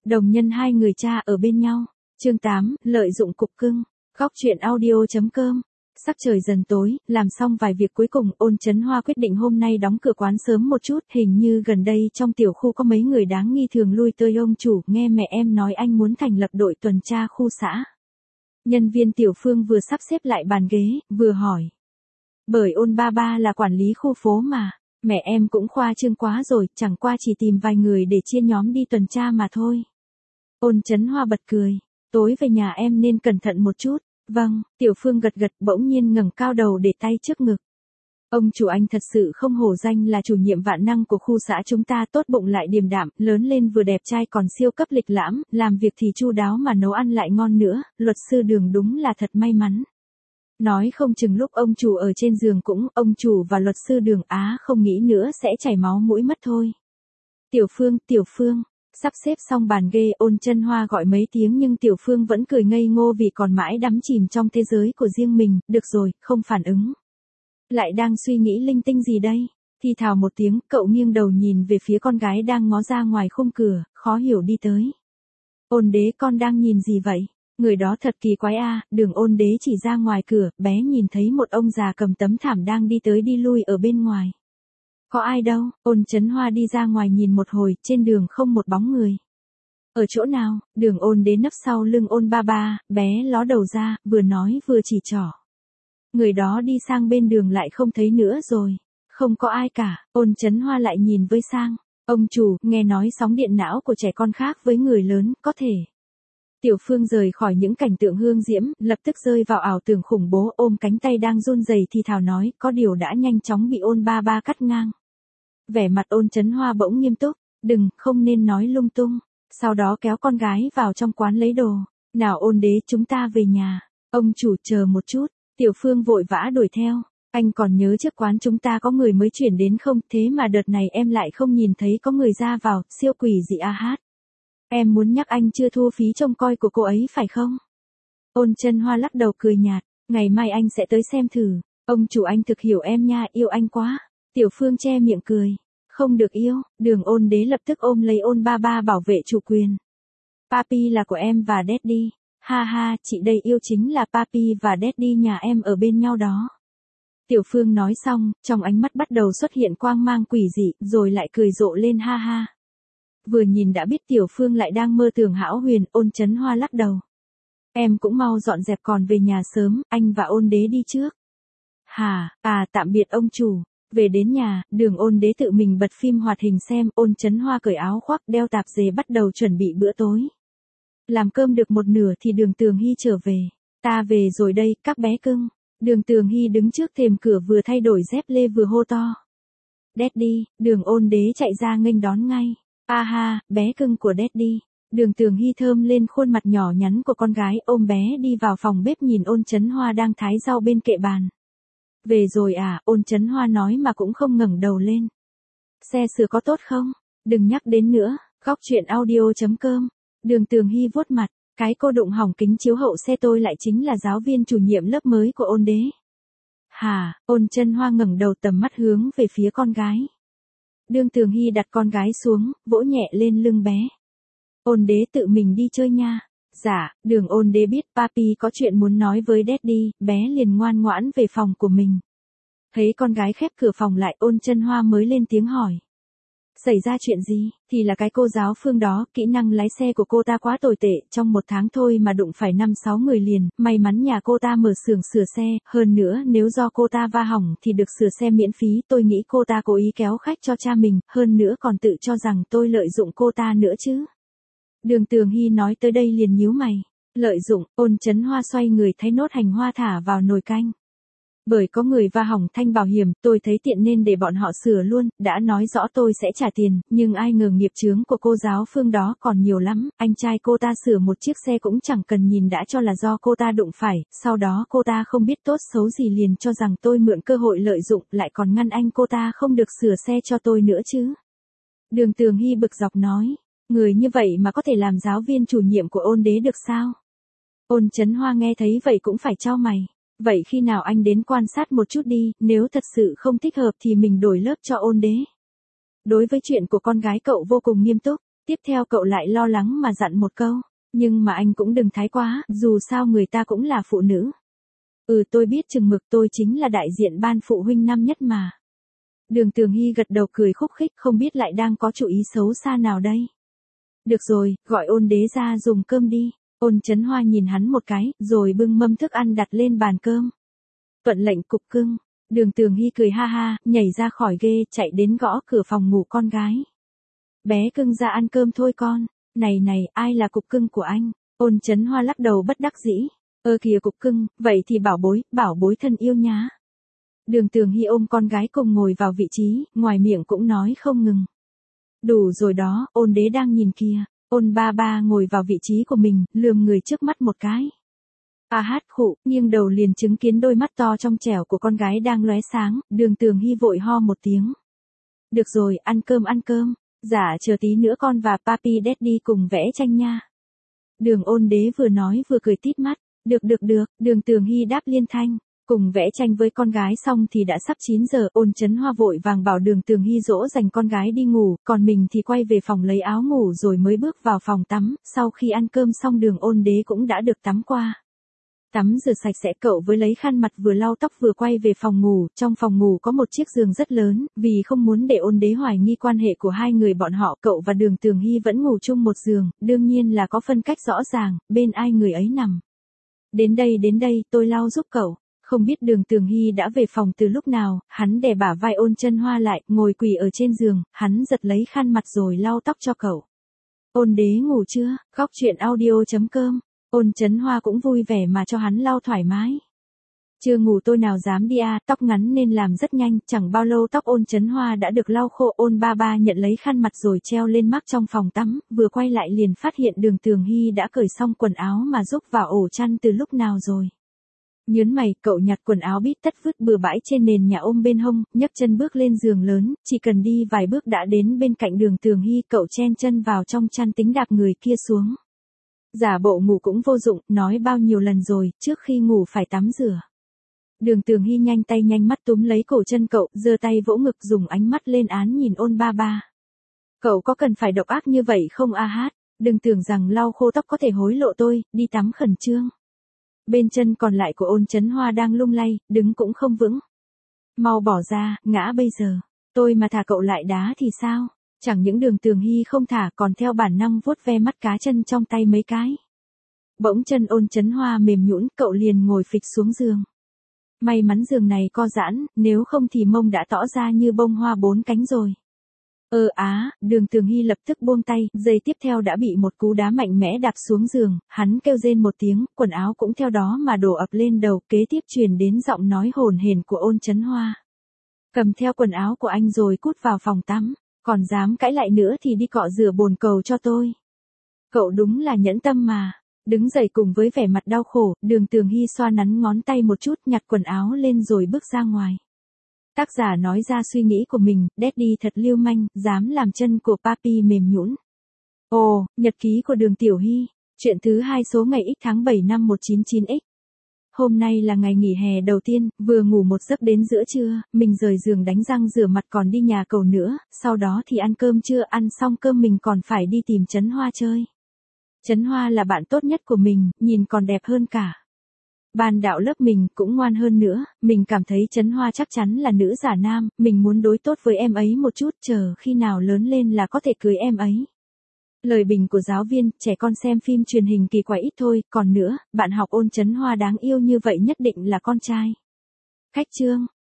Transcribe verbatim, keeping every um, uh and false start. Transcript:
Đồng nhân hai người cha ở bên nhau. Chương tám, lợi dụng cục cưng. Góc truyện audio.com. Sắc trời dần tối, làm xong vài việc cuối cùng, Ôn Chấn Hoa quyết định hôm nay đóng cửa quán sớm một chút, hình như gần đây trong tiểu khu có mấy người đáng nghi thường lui tới ông chủ, nghe mẹ em nói anh muốn thành lập đội tuần tra khu xã. Nhân viên tiểu Phương vừa sắp xếp lại bàn ghế, vừa hỏi. Bởi Ôn ba ba là quản lý khu phố mà, mẹ em cũng khoa trương quá rồi, chẳng qua chỉ tìm vài người để chia nhóm đi tuần tra mà thôi. Ôn Chấn Hoa bật cười, tối về nhà em nên cẩn thận một chút. Vâng, tiểu Phương gật gật, bỗng nhiên ngẩng cao đầu để tay trước ngực. Ông chủ anh thật sự không hổ danh là chủ nhiệm vạn năng của khu xã chúng ta, tốt bụng lại điềm đạm, lớn lên vừa đẹp trai còn siêu cấp lịch lãm, làm việc thì chu đáo mà nấu ăn lại ngon nữa, luật sư Đường đúng là thật may mắn. Nói không chừng lúc ông chủ ở trên giường cũng, ông chủ và luật sư Đường á không nghĩ nữa sẽ chảy máu mũi mất thôi. Tiểu Phương, Tiểu Phương. Sắp xếp xong bàn ghê, Ôn Chấn Hoa gọi mấy tiếng nhưng Tiểu Phương vẫn cười ngây ngô vì còn mãi đắm chìm trong thế giới của riêng mình, được rồi, không phản ứng. Lại đang suy nghĩ linh tinh gì đây? Thì thào một tiếng, cậu nghiêng đầu nhìn về phía con gái đang ngó ra ngoài khung cửa, khó hiểu đi tới. Ôn đế, con đang nhìn gì vậy? Người đó thật kỳ quái a. Đường Ôn đế chỉ ra ngoài cửa, bé nhìn thấy một ông già cầm tấm thảm đang đi tới đi lui ở bên ngoài. Có ai đâu? Ôn Chấn Hoa đi ra ngoài nhìn một hồi, trên đường không một bóng người. Ở chỗ nào? Đường Ôn đế nấp sau lưng Ôn ba ba, bé ló đầu ra, vừa nói vừa chỉ trỏ. Người đó đi sang bên đường lại không thấy nữa rồi. Không có ai cả. Ôn Chấn Hoa lại nhìn với sang. Ông chủ, nghe nói sóng điện não của trẻ con khác với người lớn, có thể. Tiểu Phương rời khỏi những cảnh tượng hương diễm, lập tức rơi vào ảo tưởng khủng bố, ôm cánh tay đang run rẩy thì thào nói, có điều đã nhanh chóng bị Ôn ba ba cắt ngang. Vẻ mặt Ôn Chấn Hoa bỗng nghiêm túc, đừng, không nên nói lung tung. Sau đó kéo con gái vào trong quán lấy đồ. Nào Ôn đế, chúng ta về nhà. Ông chủ, chờ một chút. Tiểu Phương vội vã đuổi theo. Anh còn nhớ trước quán chúng ta có người mới chuyển đến không, thế mà đợt này em lại không nhìn thấy có người ra vào, siêu quỷ dị a hát. Em muốn nhắc anh chưa thu phí trông coi của cô ấy phải không? Ôn Chấn Hoa lắc đầu cười nhạt, ngày mai anh sẽ tới xem thử. Ông chủ anh thực hiểu em nha, yêu anh quá. Tiểu Phương che miệng cười, không được yêu. Đường Ôn đế lập tức ôm lấy Ôn ba ba bảo vệ chủ quyền. Papi là của em và Daddy. Ha ha, chị đây yêu chính là Papi và Daddy nhà em ở bên nhau đó. Tiểu Phương nói xong, trong ánh mắt bắt đầu xuất hiện quang mang quỷ dị, rồi lại cười rộ lên ha ha. Vừa nhìn đã biết Tiểu Phương lại đang mơ tưởng hão huyền. Ôn Chấn Hoa lắc đầu. Em cũng mau dọn dẹp còn về nhà sớm, anh và Ôn đế đi trước. Hà, à tạm biệt ông chủ. Về đến nhà, Đường Ôn đế tự mình bật phim hoạt hình xem, Ôn Chấn Hoa cởi áo khoác, đeo tạp dề bắt đầu chuẩn bị bữa tối. Làm cơm được một nửa thì Đường Tường Hy trở về. Ta về rồi đây, các bé cưng. Đường Tường Hy đứng trước thềm cửa vừa thay đổi dép lê vừa hô to. Daddy, Đường Ôn đế chạy ra nghênh đón ngay. A ha, bé cưng của Daddy. Đường Tường Hy thơm lên khuôn mặt nhỏ nhắn của con gái, ôm bé đi vào phòng bếp nhìn Ôn Chấn Hoa đang thái rau bên kệ bàn. Về rồi à? Ôn Chấn Hoa nói mà cũng không ngẩng đầu lên. Xe sửa có tốt không? Đừng nhắc đến nữa. Góc truyện audio.com. Đường Tường Hy vuốt mặt, cái cô đụng hỏng kính chiếu hậu xe tôi lại chính là giáo viên chủ nhiệm lớp mới của Ôn đế. Hà, Ôn Chấn Hoa ngẩng đầu tầm mắt hướng về phía con gái. Đường Tường Hy đặt con gái xuống, vỗ nhẹ lên lưng bé. Ôn đế tự mình đi chơi nha. Dạ, Đường Ôn đế biết Papi có chuyện muốn nói với Daddy, bé liền ngoan ngoãn về phòng của mình. Thấy con gái khép cửa phòng lại, Ôn Chấn Hoa mới lên tiếng hỏi. Xảy ra chuyện gì? Thì là cái cô giáo Phương đó, kỹ năng lái xe của cô ta quá tồi tệ, trong một tháng thôi mà đụng phải năm sáu người liền, may mắn nhà cô ta mở xưởng sửa xe, hơn nữa nếu do cô ta va hỏng thì được sửa xe miễn phí, tôi nghĩ cô ta cố ý kéo khách cho cha mình, hơn nữa còn tự cho rằng tôi lợi dụng cô ta nữa chứ. Đường Tường Hy nói tới đây liền nhíu mày. Lợi dụng. Ôn Chấn Hoa xoay người thái nốt hành hoa thả vào nồi canh. Bởi có người va hỏng thanh bảo hiểm, tôi thấy tiện nên để bọn họ sửa luôn, đã nói rõ tôi sẽ trả tiền, nhưng ai ngờ nghiệp chướng của cô giáo Phương đó còn nhiều lắm, anh trai cô ta sửa một chiếc xe cũng chẳng cần nhìn đã cho là do cô ta đụng phải, sau đó cô ta không biết tốt xấu gì liền cho rằng tôi mượn cơ hội lợi dụng, lại còn ngăn anh cô ta không được sửa xe cho tôi nữa chứ. Đường Tường Hy bực dọc nói, người như vậy mà có thể làm giáo viên chủ nhiệm của Ôn đế được sao? Ôn Chấn Hoa nghe thấy vậy cũng phải chau mày. Vậy khi nào anh đến quan sát một chút đi, nếu thật sự không thích hợp thì mình đổi lớp cho Ôn đế. Đối với chuyện của con gái cậu vô cùng nghiêm túc. Tiếp theo cậu lại lo lắng mà dặn một câu, nhưng mà anh cũng đừng thái quá, dù sao người ta cũng là phụ nữ. Ừ tôi biết chừng mực, tôi chính là đại diện ban phụ huynh năm nhất mà. Đường Tường Hy gật đầu cười khúc khích, không biết lại đang có chủ ý xấu xa nào đây. Được rồi, gọi Ôn Đế ra dùng cơm đi. Ôn Chấn Hoa nhìn hắn một cái, rồi bưng mâm thức ăn đặt lên bàn cơm. Tuận lệnh cục cưng. Đường Tường Hy cười ha ha, nhảy ra khỏi ghê, chạy đến gõ cửa phòng ngủ con gái. Bé cưng ra ăn cơm thôi con. Này này, ai là cục cưng của anh? Ôn Chấn Hoa lắc đầu bất đắc dĩ. Ơ kìa cục cưng, vậy thì bảo bối, bảo bối thân yêu nhá. Đường Tường Hy ôm con gái cùng ngồi vào vị trí, ngoài miệng cũng nói không ngừng. Đủ rồi đó, Ôn Đế đang nhìn kìa. Ôn ba ba ngồi vào vị trí của mình, lườm người trước mắt một cái. A hát khụ, nghiêng đầu liền chứng kiến đôi mắt to trong trẻo của con gái đang lóe sáng, Đường Tường Hy vội ho một tiếng. Được rồi, ăn cơm ăn cơm, dạ chờ tí nữa con và Papi Daddy cùng vẽ tranh nha. Đường Ôn Đế vừa nói vừa cười tít mắt, được được được, Đường Tường Hy đáp liên thanh. Cùng vẽ tranh với con gái xong thì đã sắp chín giờ, Ôn Chấn Hoa vội vàng bảo Đường Tường Hy dỗ dành con gái đi ngủ, còn mình thì quay về phòng lấy áo ngủ rồi mới bước vào phòng tắm, sau khi ăn cơm xong Đường Ôn Đế cũng đã được tắm qua. Tắm rửa sạch sẽ cậu với lấy khăn mặt vừa lau tóc vừa quay về phòng ngủ, trong phòng ngủ có một chiếc giường rất lớn, vì không muốn để Ôn Đế hoài nghi quan hệ của hai người bọn họ, cậu và Đường Tường Hy vẫn ngủ chung một giường, đương nhiên là có phân cách rõ ràng, bên ai người ấy nằm. Đến đây đến đây, tôi lau giúp cậu. Không biết Đường Tường Hy đã về phòng từ lúc nào, hắn đè bả vai Ôn Chân Hoa lại, ngồi quỳ ở trên giường, hắn giật lấy khăn mặt rồi lau tóc cho cậu. Ôn Đế ngủ chưa? Góc truyện audio chấm com. Ôn Chấn Hoa cũng vui vẻ mà cho hắn lau thoải mái. Chưa ngủ tôi nào dám đi à, tóc ngắn nên làm rất nhanh, chẳng bao lâu tóc Ôn Chấn Hoa đã được lau khô. Ôn ba ba nhận lấy khăn mặt rồi treo lên mắc trong phòng tắm, vừa quay lại liền phát hiện Đường Tường Hy đã cởi xong quần áo mà rúc vào ổ chăn từ lúc nào rồi. Nhớn mày, cậu nhặt quần áo bít tất vứt bừa bãi trên nền nhà ôm bên hông, nhấc chân bước lên giường lớn, chỉ cần đi vài bước đã đến bên cạnh Đường Tường Hy, cậu chen chân vào trong chăn tính đạp người kia xuống. Giả bộ ngủ cũng vô dụng, nói bao nhiêu lần rồi, trước khi ngủ phải tắm rửa. Đường Tường Hy nhanh tay nhanh mắt túm lấy cổ chân cậu, giơ tay vỗ ngực dùng ánh mắt lên án nhìn Ôn ba ba. Cậu có cần phải độc ác như vậy không a hát, đừng tưởng rằng lau khô tóc có thể hối lộ tôi, đi tắm khẩn trương. Bên chân còn lại của Ôn Chấn Hoa đang lung lay, đứng cũng không vững. Mau bỏ ra, ngã bây giờ. Tôi mà thả cậu lại đá thì sao? Chẳng những Đường Tường Hy không thả còn theo bản năng vuốt ve mắt cá chân trong tay mấy cái. Bỗng chân Ôn Chấn Hoa mềm nhũn, cậu liền ngồi phịch xuống giường. May mắn giường này co giãn, nếu không thì mông đã tỏ ra như bông hoa bốn cánh rồi. Ơ á, Đường Tường Hy lập tức buông tay, giây tiếp theo đã bị một cú đá mạnh mẽ đạp xuống giường, hắn kêu rên một tiếng, quần áo cũng theo đó mà đổ ập lên đầu, kế tiếp truyền đến giọng nói hồn hển của Ôn Chấn Hoa. Cầm theo quần áo của anh rồi cút vào phòng tắm, còn dám cãi lại nữa thì đi cọ rửa bồn cầu cho tôi. Cậu đúng là nhẫn tâm mà. Đứng dậy cùng với vẻ mặt đau khổ, Đường Tường Hy xoa nắn ngón tay một chút, nhặt quần áo lên rồi bước ra ngoài. Tác giả nói ra suy nghĩ của mình, Daddy thật lưu manh, dám làm chân của Papi mềm nhũn. Ồ, nhật ký của Đường Tiểu Hy, chuyện thứ hai số ngày X tháng bảy năm một chín chín x. Hôm nay là ngày nghỉ hè đầu tiên, vừa ngủ một giấc đến giữa trưa, mình rời giường đánh răng rửa mặt còn đi nhà cầu nữa, sau đó thì ăn cơm trưa, ăn xong cơm mình còn phải đi tìm Chấn Hoa chơi. Chấn Hoa là bạn tốt nhất của mình, nhìn còn đẹp hơn cả. Ban đạo lớp mình cũng ngoan hơn nữa, mình cảm thấy Chấn Hoa chắc chắn là nữ giả nam, mình muốn đối tốt với em ấy một chút, chờ khi nào lớn lên là có thể cưới em ấy. Lời bình của giáo viên, trẻ con xem phim truyền hình kỳ quái ít thôi, còn nữa, bạn học Ôn Chấn Hoa đáng yêu như vậy nhất định là con trai. Khách chương.